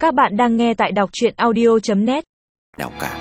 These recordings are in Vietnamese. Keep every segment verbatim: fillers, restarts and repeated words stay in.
Các bạn đang nghe tại đọc truyện audio chấm net. Nào cả.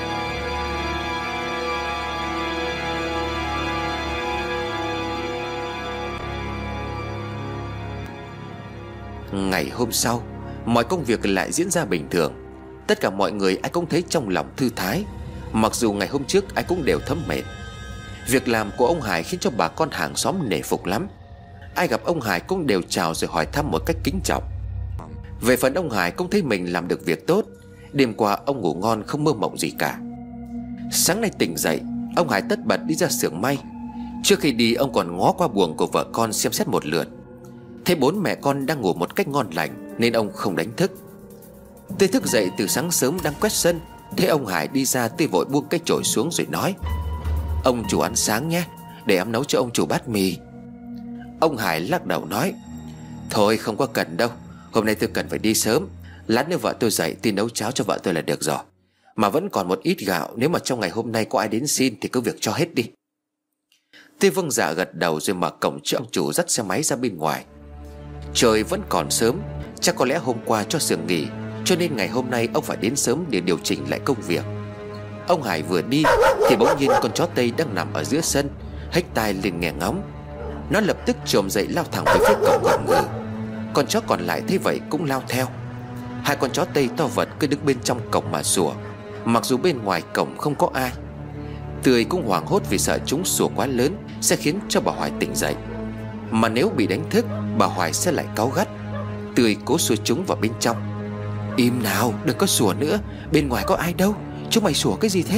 Ngày hôm sau, mọi công việc lại diễn ra bình thường. Tất cả mọi người ai cũng thấy trong lòng thư thái, mặc dù ngày hôm trước ai cũng đều thấm mệt. Việc làm của ông Hải khiến cho bà con hàng xóm nể phục lắm. Ai gặp ông Hải cũng đều chào rồi hỏi thăm một cách kính trọng. Về phần ông Hải cũng thấy mình làm được việc tốt. Đêm qua ông ngủ ngon không mơ mộng gì cả. Sáng nay tỉnh dậy, ông Hải tất bật đi ra xưởng may. Trước khi đi, ông còn ngó qua buồng của vợ con xem xét một lượt. Thấy bốn mẹ con đang ngủ một cách ngon lành nên ông không đánh thức. Tôi thức dậy từ sáng sớm đang quét sân, thấy ông Hải đi ra, tôi vội buông cái chổi xuống rồi nói: "Ông chủ ăn sáng nhé, để em nấu cho ông chủ bát mì." Ông Hải lắc đầu nói: "Thôi không có cần đâu, hôm nay tôi cần phải đi sớm. Lát nữa vợ tôi dậy tôi nấu cháo cho vợ tôi là được rồi. Mà vẫn còn một ít gạo, nếu mà trong ngày hôm nay có ai đến xin thì cứ việc cho hết đi." Tôi vâng dạ gật đầu rồi mở cổng cho ông chủ dắt xe máy ra bên ngoài. Trời vẫn còn sớm, chắc có lẽ hôm qua cho xưởng nghỉ, cho nên ngày hôm nay ông phải đến sớm để điều chỉnh lại công việc. Ông Hải vừa đi thì bỗng nhiên con chó Tây đang nằm ở giữa sân hếch tai lên nghe ngóng. Nó lập tức chồm dậy lao thẳng về phía cổng gầm gừ. Con chó còn lại thấy vậy cũng lao theo. Hai con chó Tây to vật cứ đứng bên trong cổng mà sủa, mặc dù bên ngoài cổng không có ai. Tươi cũng hoảng hốt vì sợ chúng sủa quá lớn sẽ khiến cho bà Hoài tỉnh dậy. Mà nếu bị đánh thức, bà Hoài sẽ lại cáu gắt. Tươi cố xua chúng vào bên trong: "Im nào, đừng có sủa nữa, bên ngoài có ai đâu, chúng mày sủa cái gì thế?"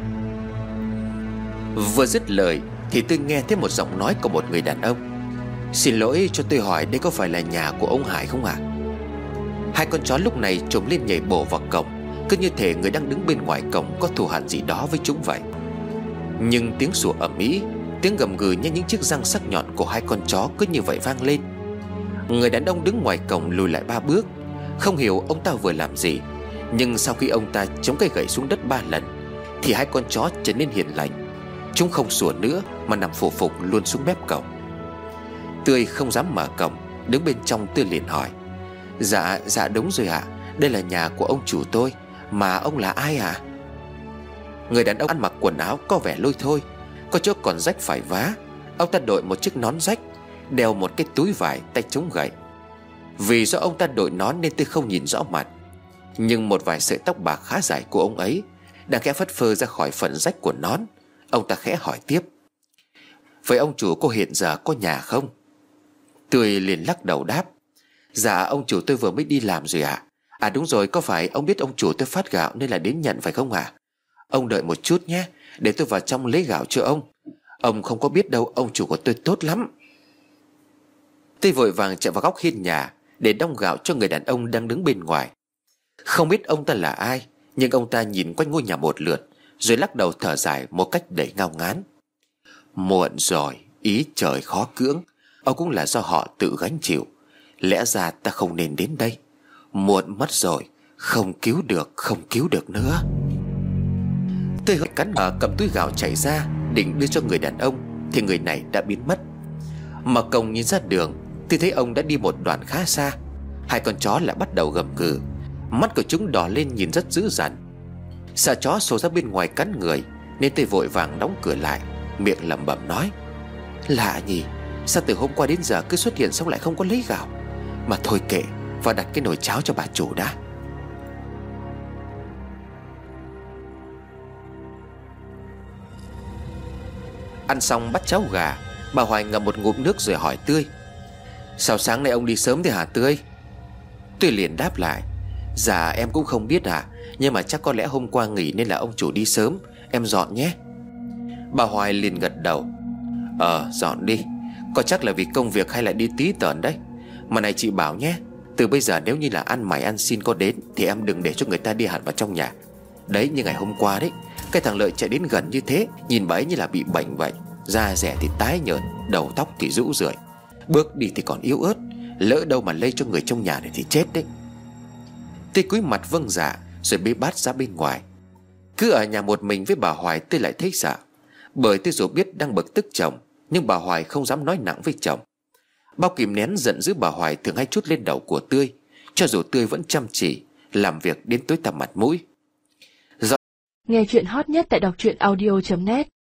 Vừa dứt lời thì tôi nghe thấy một giọng nói của một người đàn ông: "Xin lỗi, cho tôi hỏi đây có phải là nhà của ông Hải không ạ?" Hai con chó lúc này trồm lên nhảy bổ vào cổng, cứ như thể người đang đứng bên ngoài cổng có thù hằn gì đó với chúng vậy. Nhưng tiếng sủa ầm ĩ, tiếng gầm gừ như những chiếc răng sắc nhọn của hai con chó cứ như vậy vang lên. Người đàn ông đứng ngoài cổng lùi lại ba bước. Không hiểu ông ta vừa làm gì, nhưng sau khi ông ta chống cây gậy xuống đất ba lần thì hai con chó trở nên hiền lành. Chúng không sủa nữa mà nằm phù phục luôn xuống mép cổng. Tươi không dám mở cổng, đứng bên trong. Tươi liền hỏi: Dạ, dạ đúng rồi ạ, đây là nhà của ông chủ tôi. Mà ông là ai ạ?" Người đàn ông ăn mặc quần áo có vẻ lôi thôi, có chỗ còn rách phải vá. Ông ta đội một chiếc nón rách, đeo một cái túi vải, tay chống gậy. Vì do ông ta đội nón nên tôi không nhìn rõ mặt, nhưng một vài sợi tóc bạc khá dài của ông ấy đang khẽ phất phơ ra khỏi phần rách của nón. Ông ta khẽ hỏi tiếp: "Vậy ông chủ cô hiện giờ có nhà không?" Tươi liền lắc đầu đáp: "Dạ ông chủ tôi vừa mới đi làm rồi ạ. À đúng rồi, có phải ông biết ông chủ tôi phát gạo nên là đến nhận phải không ạ? Ông đợi một chút nhé, để tôi vào trong lấy gạo cho ông. Ông không có biết đâu, ông chủ của tôi tốt lắm." Tôi vội vàng chạy vào góc hiên nhà để đong gạo cho người đàn ông đang đứng bên ngoài. Không biết ông ta là ai, nhưng ông ta nhìn quanh ngôi nhà một lượt rồi lắc đầu thở dài một cách đầy ngao ngán: "Muộn rồi, ý trời khó cưỡng, ông cũng là do họ tự gánh chịu. Lẽ ra ta không nên đến đây. Muộn mất rồi, không cứu được, không cứu được nữa." Tôi hơi cắn mở cầm túi gạo chạy ra định đưa cho người đàn ông thì người này đã biến mất. Mở cổng nhìn ra đường, tôi thấy ông đã đi một đoạn khá xa. Hai con chó lại bắt đầu gầm gừ, mắt của chúng đỏ lên nhìn rất dữ dằn. Sợ chó sổ ra bên ngoài cắn người nên tôi vội vàng đóng cửa lại, miệng lẩm bẩm nói: "Lạ nhỉ, sao từ hôm qua đến giờ cứ xuất hiện xong lại không có lấy gạo. Mà thôi kệ, vào đặt cái nồi cháo cho bà chủ đã." Ăn xong bát cháo gà, bà Hoài ngậm một ngụm nước rồi hỏi Tươi: "Sao sáng nay ông đi sớm thế hả Tươi?" Tươi liền đáp lại: "Dạ em cũng không biết à, nhưng mà chắc có lẽ hôm qua nghỉ nên là ông chủ đi sớm, em dọn nhé." Bà Hoài liền gật đầu: "Ờ dọn đi, có chắc là vì công việc hay là đi tí tởn đấy. Mà này chị bảo nhé, từ bây giờ nếu như là ăn mày ăn xin có đến thì em đừng để cho người ta đi hẳn vào trong nhà. Đấy, như ngày hôm qua đấy, cái thằng Lợi chạy đến gần như thế, nhìn bà ấy như là bị bệnh vậy. Da rẻ thì tái nhợt, đầu tóc thì rũ rượi, bước đi thì còn yếu ớt, lỡ đâu mà lây cho người trong nhà này thì chết đấy." Tôi cúi mặt vâng dạ rồi bê bát ra bên ngoài. Cứ ở nhà một mình với bà Hoài tôi lại thấy sợ. Bởi tôi dù biết đang bực tức chồng, nhưng bà Hoài không dám nói nặng với chồng. Bao kìm nén giận dữ bà Hoài thường hay trút lên đầu của Tươi. Cho dù Tươi vẫn chăm chỉ, làm việc đến tối tăm mặt mũi. Nghe chuyện hot nhất tại đọc truyện audio chấm net.